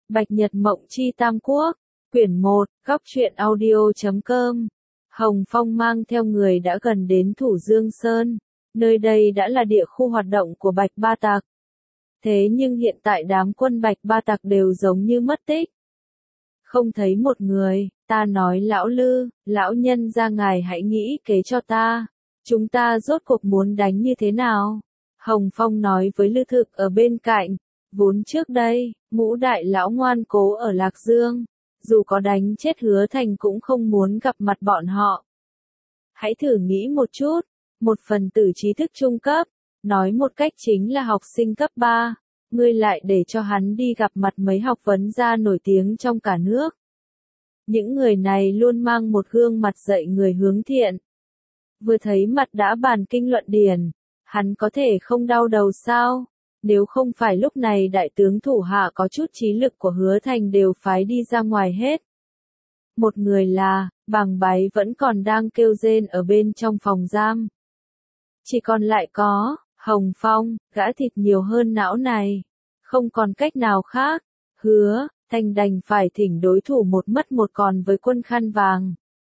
Bạch Nhật Mộng Chi Tam Quốc, quyển 1, góc truyện audio.com. Hồng Phong mang theo người đã gần đến Thủ Dương Sơn, nơi đây đã là địa khu hoạt động của Bạch Ba Tặc. Thế nhưng hiện tại đám quân Bạch Ba Tặc đều giống như mất tích. Không thấy một người, ta nói lão Lư, lão nhân ra ngài hãy nghĩ kế cho ta. Chúng ta rốt cuộc muốn đánh như thế nào? Hồng Phong nói với Lư Thực ở bên cạnh. Vốn trước đây, Ngũ đại lão ngoan cố ở Lạc Dương, dù có đánh chết Hứa Thành cũng không muốn gặp mặt bọn họ. Hãy thử nghĩ một chút, một phần tử trí thức trung cấp, nói một cách chính là học sinh cấp 3, ngươi lại để cho hắn đi gặp mặt mấy học vấn gia nổi tiếng trong cả nước. Những người này luôn mang một gương mặt dạy người hướng thiện. Vừa thấy mặt đã bàn kinh luận điển, hắn có thể không đau đầu sao? Nếu không phải lúc này đại tướng thủ hạ có chút trí lực của Hứa Thành đều phái đi ra ngoài hết. Một người là, Bàng Báy vẫn còn đang kêu rên ở bên trong phòng giam. Chỉ còn lại có, Hồng Phong, gã thịt nhiều hơn não này. Không còn cách nào khác, Hứa Thành đành phải thỉnh đối thủ một mất một còn với quân khăn vàng.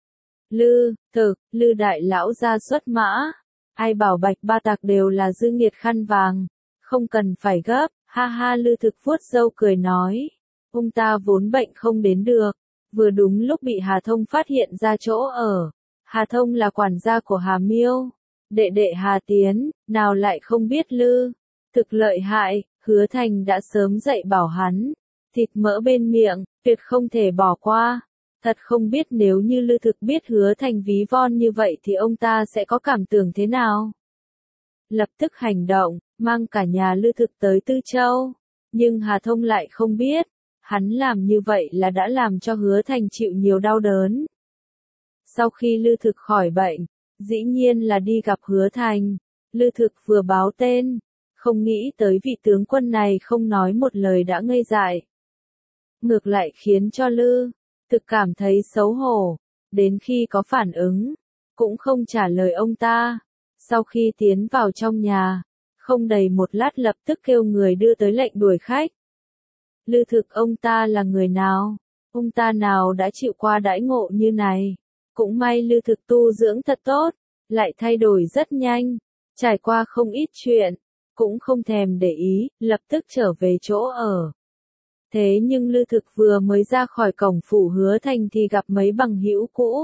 Lư đại lão ra xuất mã. Ai bảo Bạch Ba Tặc đều là dư nghiệt khăn vàng. Không cần phải gấp, ha ha. Lư Thực vuốt râu cười nói. Ông ta vốn bệnh không đến được. Vừa đúng lúc bị Hà Thông phát hiện ra chỗ ở. Hà Thông là quản gia của Hà Miêu. Đệ đệ Hà Tiến, nào lại không biết Lư Thực lợi hại. Hứa Thành đã sớm dạy bảo hắn. Thịt mỡ bên miệng, tuyệt không thể bỏ qua. Thật không biết nếu như Lư Thực biết Hứa Thành ví von như vậy thì ông ta sẽ có cảm tưởng thế nào. Lập tức hành động, mang cả nhà Lư Thực tới Tư Châu. Nhưng Hà Thông lại không biết, hắn làm như vậy là đã làm cho Hứa Thành chịu nhiều đau đớn. Sau khi Lư Thực khỏi bệnh, dĩ nhiên là đi gặp Hứa Thành. Lư Thực vừa báo tên, không nghĩ tới vị tướng quân này không nói một lời đã ngây dại. Ngược lại khiến cho Lư Thực cảm thấy xấu hổ, đến khi có phản ứng, cũng không trả lời ông ta. Sau khi tiến vào trong nhà, không đầy một lát lập tức kêu người đưa tới lệnh đuổi khách. Lư Thực ông ta là người nào? Ông ta nào đã chịu qua đãi ngộ như này? Cũng may Lư Thực tu dưỡng thật tốt, lại thay đổi rất nhanh, trải qua không ít chuyện, cũng không thèm để ý, lập tức trở về chỗ ở. Thế nhưng Lư Thực vừa mới ra khỏi cổng phủ Hứa Thành thì gặp mấy bằng hữu cũ.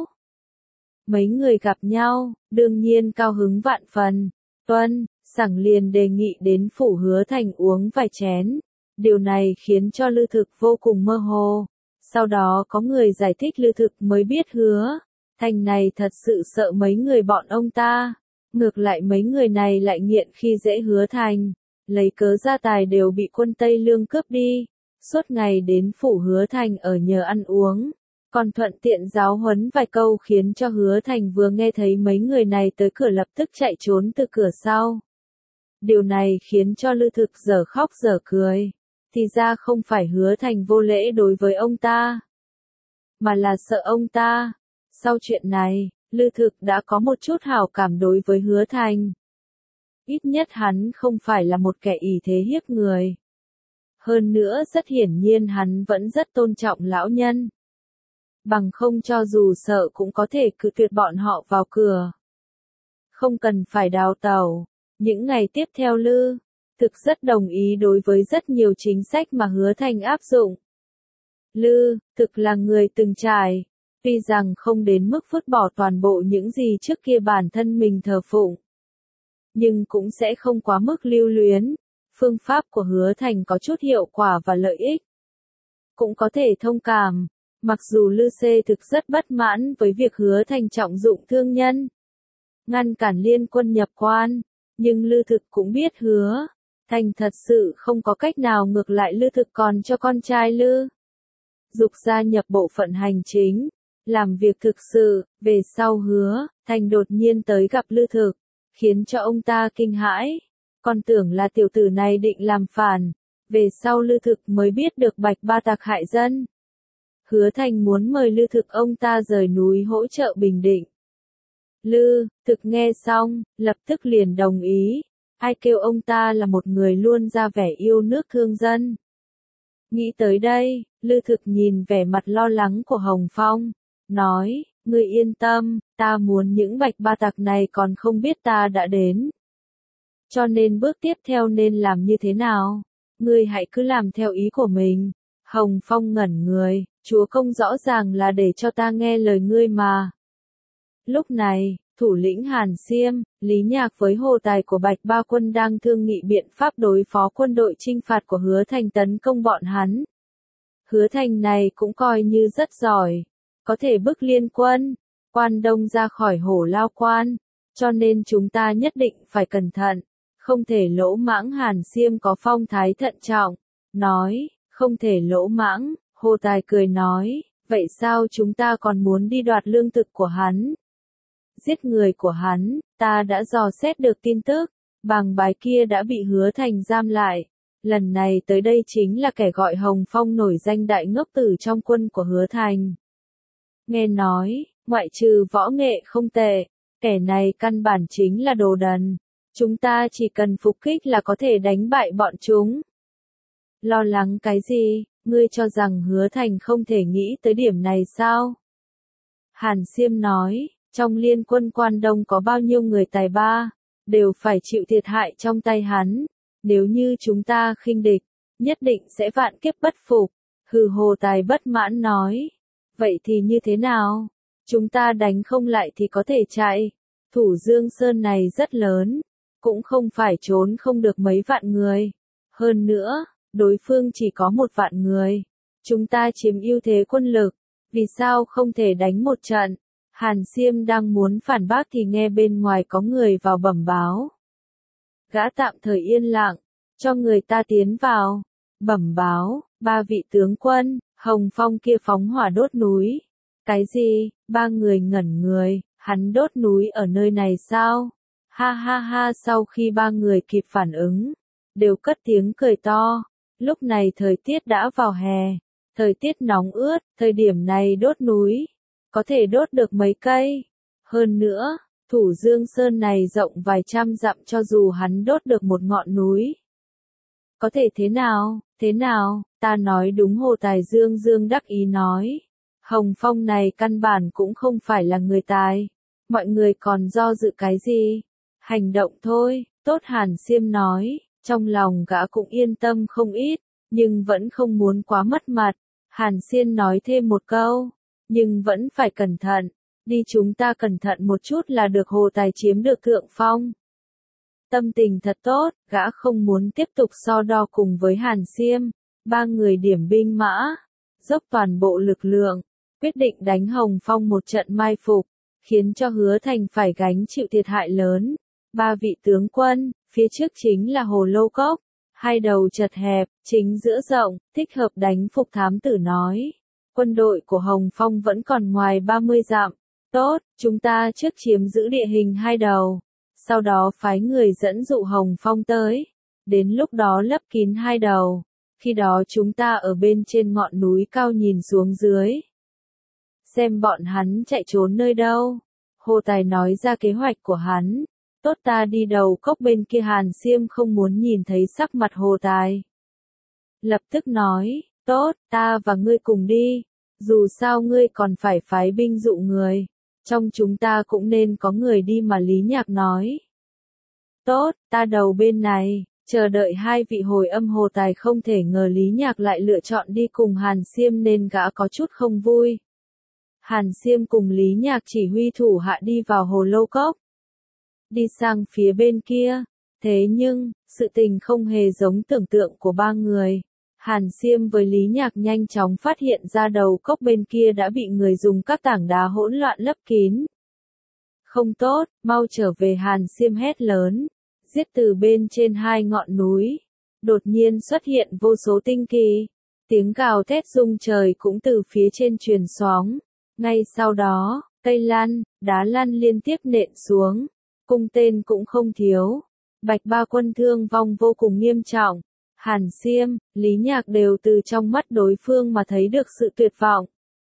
Mấy người gặp nhau, đương nhiên cao hứng vạn phần. Tuân, sẵn liền đề nghị đến phủ Hứa Thành uống vài chén. Điều này khiến cho Lư Thực vô cùng mơ hồ. Sau đó có người giải thích Lư Thực mới biết Hứa Thành này thật sự sợ mấy người bọn ông ta. Ngược lại mấy người này lại nghiện khi dễ Hứa Thành. Lấy cớ gia tài đều bị quân Tây Lương cướp đi. Suốt ngày đến phủ Hứa Thành ở nhờ ăn uống. Còn thuận tiện giáo huấn vài câu khiến cho Hứa Thành vừa nghe thấy mấy người này tới cửa lập tức chạy trốn từ cửa sau. Điều này khiến cho Lư Thực dở khóc dở cười. Thì ra không phải Hứa Thành vô lễ đối với ông ta, mà là sợ ông ta. Sau chuyện này, Lư Thực đã có một chút hảo cảm đối với Hứa Thành. Ít nhất hắn không phải là một kẻ ỷ thế hiếp người. Hơn nữa rất hiển nhiên hắn vẫn rất tôn trọng lão nhân. Bằng không cho dù sợ cũng có thể cự tuyệt bọn họ vào cửa. Không cần phải đào tẩu. Những ngày tiếp theo Lư Thực rất đồng ý đối với rất nhiều chính sách mà Hứa Thành áp dụng. Lư Thực là người từng trải. Tuy rằng không đến mức vứt bỏ toàn bộ những gì trước kia bản thân mình thờ phụng, nhưng cũng sẽ không quá mức lưu luyến. Phương pháp của Hứa Thành có chút hiệu quả và lợi ích. Cũng có thể thông cảm. Mặc dù Lư Xê Thực rất bất mãn với việc Hứa Thành trọng dụng thương nhân, ngăn cản liên quân nhập quan, nhưng Lư Thực cũng biết Hứa Thành thật sự không có cách nào. Ngược lại Lư Thực còn cho con trai Lư Dục gia nhập bộ phận hành chính, làm việc thực sự. Về sau Hứa Thành đột nhiên tới gặp Lư Thực, khiến cho ông ta kinh hãi. Còn tưởng là tiểu tử này định làm phản. Về sau Lư Thực mới biết được Bạch Ba Tặc hại dân. Hứa Thành muốn mời Lư Thực ông ta rời núi hỗ trợ bình định. Lư Thực nghe xong, lập tức liền đồng ý. Ai kêu ông ta là một người luôn ra vẻ yêu nước thương dân. Nghĩ tới đây, Lư Thực nhìn vẻ mặt lo lắng của Hồng Phong, nói, ngươi yên tâm, ta muốn những bạch ba tặc này còn không biết ta đã đến. Cho nên bước tiếp theo nên làm như thế nào? Ngươi hãy cứ làm theo ý của mình. Hồng Phong ngẩn người, chúa công rõ ràng là để cho ta nghe lời ngươi mà. Lúc này, thủ lĩnh Hàn Xiêm, Lý Nhạc với Hồ Tài của Bạch Ba Quân đang thương nghị biện pháp đối phó quân đội chinh phạt của Hứa Thành tấn công bọn hắn. Hứa Thành này cũng coi như rất giỏi, có thể bức liên quân, Quan Đông ra khỏi Hổ Lao Quan, cho nên chúng ta nhất định phải cẩn thận, không thể lỗ mãng. Hàn Xiêm có phong thái thận trọng, nói, không thể lỗ mãng. Hồ Tài cười nói, vậy sao chúng ta còn muốn đi đoạt lương thực của hắn? Giết người của hắn, ta đã dò xét được tin tức, Bàng Bái kia đã bị Hứa Thành giam lại. Lần này tới đây chính là kẻ gọi Hồng Phong nổi danh đại ngốc tử trong quân của Hứa Thành. Nghe nói, ngoại trừ võ nghệ không tệ, kẻ này căn bản chính là đồ đần. Chúng ta chỉ cần phục kích là có thể đánh bại bọn chúng. Lo lắng cái gì, ngươi cho rằng Hứa Thành không thể nghĩ tới điểm này sao? Hàn Xiêm nói, trong liên quân Quan Đông có bao nhiêu người tài ba, đều phải chịu thiệt hại trong tay hắn. Nếu như chúng ta khinh địch, nhất định sẽ vạn kiếp bất phục. Hừ, Hồ Tài bất mãn nói. Vậy thì như thế nào? Chúng ta đánh không lại thì có thể chạy. Thủ Dương Sơn này rất lớn, cũng không phải trốn không được mấy vạn người. Hơn nữa, đối phương chỉ có 1 vạn người. Chúng ta chiếm ưu thế quân lực, vì sao không thể đánh một trận? Hàn Xiêm đang muốn phản bác thì nghe bên ngoài có người vào bẩm báo. Gã tạm thời yên lặng, cho người ta tiến vào. Bẩm báo, 3 vị tướng quân, Hồng Phong kia phóng hỏa đốt núi. Cái gì? 3 người ngẩn người, hắn đốt núi ở nơi này sao? Ha ha ha, sau khi 3 người kịp phản ứng, đều cất tiếng cười to. Lúc này thời tiết đã vào hè, thời tiết nóng ướt, thời điểm này đốt núi, có thể đốt được mấy cây. Hơn nữa, Thủ Dương Sơn này rộng vài trăm dặm, cho dù hắn đốt được một ngọn núi. Có thể thế nào, ta nói đúng. Hồ Tài Dương Dương đắc ý nói. Hồng Phong này căn bản cũng không phải là người tài. Mọi người còn do dự cái gì? Hành động thôi, tốt. Hàn Xiêm nói, trong lòng gã cũng yên tâm không ít, nhưng vẫn không muốn quá mất mặt. Hàn Xiêm nói thêm một câu, nhưng vẫn phải cẩn thận. Đi, chúng ta cẩn thận một chút là được. Hồ Tài chiếm được thượng phong. Tâm tình thật tốt, gã không muốn tiếp tục so đo cùng với Hàn Xiêm. 3 người điểm binh mã, dốc toàn bộ lực lượng, quyết định đánh Hồng Phong một trận mai phục, khiến cho Hứa Thành phải gánh chịu thiệt hại lớn. 3 vị tướng quân, phía trước chính là Hồ Lô Cốc, 2 đầu chật hẹp, chính giữa rộng, thích hợp đánh phục. Thám tử nói, quân đội của Hồng Phong vẫn còn ngoài 30 dặm. Tốt, chúng ta trước chiếm giữ địa hình 2 đầu, sau đó phái người dẫn dụ Hồng Phong tới. Đến lúc đó lấp kín 2 đầu, khi đó chúng ta ở bên trên ngọn núi cao nhìn xuống dưới, xem bọn hắn chạy trốn nơi đâu. Hồ Tài nói ra kế hoạch của hắn. Tốt, ta đi đầu cốc bên kia. Hàn Xiêm không muốn nhìn thấy sắc mặt Hồ Tài, lập tức nói, tốt, ta và ngươi cùng đi. Dù sao ngươi còn phải phái binh dụ người, trong chúng ta cũng nên có người đi mà. Lý Nhạc nói, tốt, ta đầu bên này. Chờ đợi 2 vị hồi âm. Hồ Tài không thể ngờ Lý Nhạc lại lựa chọn đi cùng Hàn Xiêm nên gã có chút không vui. Hàn Xiêm cùng Lý Nhạc chỉ huy thủ hạ đi vào Hồ Lô Cốc, đi sang phía bên kia. Thế nhưng, sự tình không hề giống tưởng tượng của 3 người. Hàn Xiêm với Lý Nhạc nhanh chóng phát hiện ra đầu cốc bên kia đã bị người dùng các tảng đá hỗn loạn lấp kín. Không tốt, mau trở về. Hàn Xiêm hét lớn. Giết. Từ bên trên 2 ngọn núi, đột nhiên xuất hiện vô số tinh kỳ. Tiếng gào thét rung trời cũng từ phía trên truyền xoáng. Ngay sau đó, cây lăn, đá lăn liên tiếp nện xuống. Cung tên cũng không thiếu. Bạch Ba Quân thương vong vô cùng nghiêm trọng. Hàn Xiêm, Lý Nhạc đều từ trong mắt đối phương mà thấy được sự tuyệt vọng.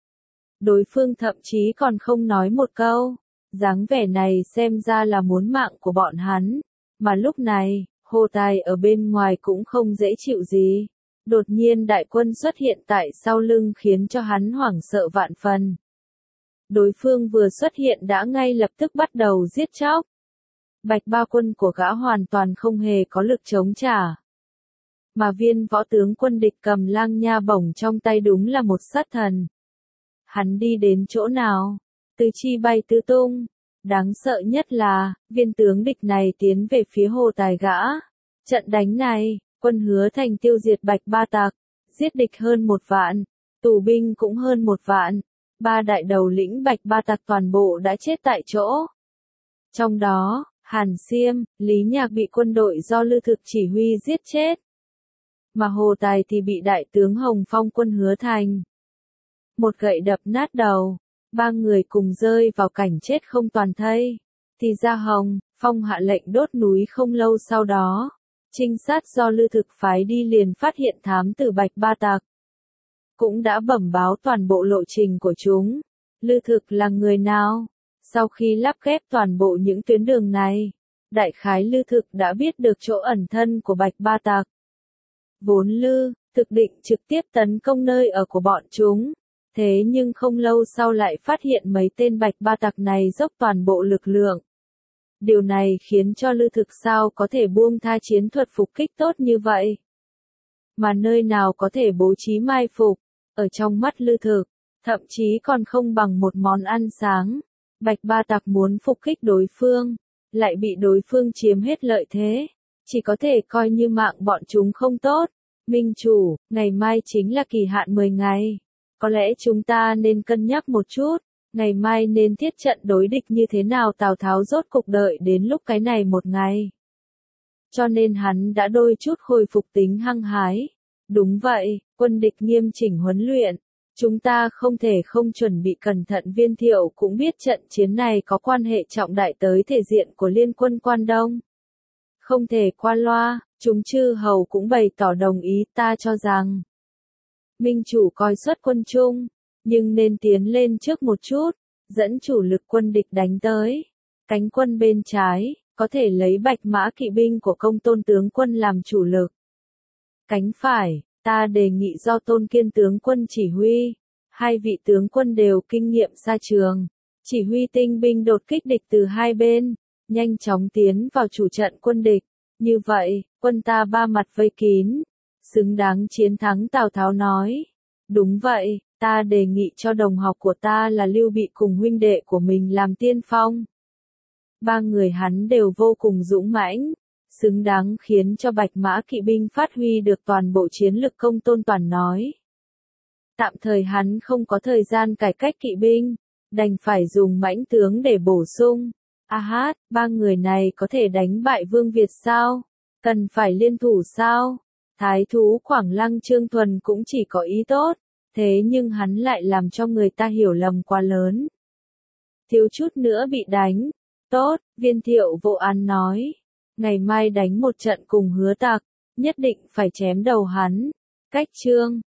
Đối phương thậm chí còn không nói một câu. Dáng vẻ này xem ra là muốn mạng của bọn hắn. Mà lúc này, Hồ Tài ở bên ngoài cũng không dễ chịu gì. Đột nhiên đại quân xuất hiện tại sau lưng khiến cho hắn hoảng sợ vạn phần. Đối phương vừa xuất hiện đã ngay lập tức bắt đầu giết chóc. Bạch Ba quân của gã hoàn toàn không hề có lực chống trả. Mà viên võ tướng quân địch cầm lang nha bổng trong tay đúng là một sát thần. Hắn đi đến chỗ nào, tứ chi bay tứ tung. Đáng sợ nhất là, viên tướng địch này tiến về phía hồ tài gã. Trận đánh này, quân Hứa Thành tiêu diệt Bạch Ba tặc, giết địch hơn 1 vạn, tù binh cũng hơn 1 vạn. 3 đại đầu lĩnh Bạch Ba tặc toàn bộ đã chết tại chỗ. Trong đó, Hàn Xiêm, Lý Nhạc bị quân đội do Lư Thực chỉ huy giết chết. Mà Hồ Tài thì bị đại tướng Hồng Phong quân Hứa Thành một gậy đập nát đầu. 3 người cùng rơi vào cảnh chết không toàn thây. Thì ra Hồng Phong hạ lệnh đốt núi không lâu sau đó. Trinh sát do Lư Thực phái đi liền phát hiện thám tử Bạch Ba tặc. Cũng đã bẩm báo toàn bộ lộ trình của chúng. Lư Thực là người nào? Sau khi lắp ghép toàn bộ những tuyến đường này, đại khái Lư Thực đã biết được chỗ ẩn thân của Bạch Ba tặc. Vốn Lư Thực định trực tiếp tấn công nơi ở của bọn chúng. Thế nhưng không lâu sau lại phát hiện mấy tên Bạch Ba tặc này dốc toàn bộ lực lượng. Điều này khiến cho Lư Thực sao có thể buông tha chiến thuật phục kích tốt như vậy. Mà nơi nào có thể bố trí mai phục, ở trong mắt Lư Thực, thậm chí còn không bằng một món ăn sáng. Bạch Ba tặc muốn phục kích đối phương, lại bị đối phương chiếm hết lợi thế. Chỉ có thể coi như mạng bọn chúng không tốt. Minh chủ, ngày mai chính là kỳ hạn 10 ngày. Có lẽ chúng ta nên cân nhắc một chút, ngày mai nên thiết trận đối địch như thế nào. Tào Tháo rốt cục đợi đến lúc cái này một ngày. Cho nên hắn đã đôi chút khôi phục tính hăng hái. Đúng vậy, quân địch nghiêm chỉnh huấn luyện. Chúng ta không thể không chuẩn bị cẩn thận. Viên Thiệu cũng biết trận chiến này có quan hệ trọng đại tới thể diện của liên quân Quan Đông. Không thể qua loa, chúng chư hầu cũng bày tỏ đồng ý. Ta cho rằng Minh chủ coi xuất quân chung, nhưng nên tiến lên trước một chút, dẫn chủ lực quân địch đánh tới. Cánh quân bên trái, có thể lấy Bạch Mã kỵ binh của Công Tôn tướng quân làm chủ lực. Cánh phải, ta đề nghị do Tôn Kiên tướng quân chỉ huy. 2 vị tướng quân đều kinh nghiệm xa trường, chỉ huy tinh binh đột kích địch từ hai bên, nhanh chóng tiến vào chủ trận quân địch. Như vậy, quân ta 3 mặt vây kín, xứng đáng chiến thắng. Tào Tháo nói. Đúng vậy, ta đề nghị cho đồng học của ta là Lưu Bị cùng huynh đệ của mình làm tiên phong. 3 người hắn đều vô cùng dũng mãnh, xứng đáng khiến cho Bạch Mã kỵ binh phát huy được toàn bộ chiến lực. Công Tôn Toàn nói. Tạm thời hắn không có thời gian cải cách kỵ binh, đành phải dùng mãnh tướng để bổ sung. Hát, 3 người này có thể đánh bại Vương Việt sao? Cần phải liên thủ sao? Thái thú Quảng Lăng Trương Thuần cũng chỉ có ý tốt, thế nhưng hắn lại làm cho người ta hiểu lầm quá lớn. Thiếu chút nữa bị đánh. Tốt, Viên Thiệu vô án nói. Ngày mai đánh một trận cùng Hứa Tặc, nhất định phải chém đầu hắn. Cách chương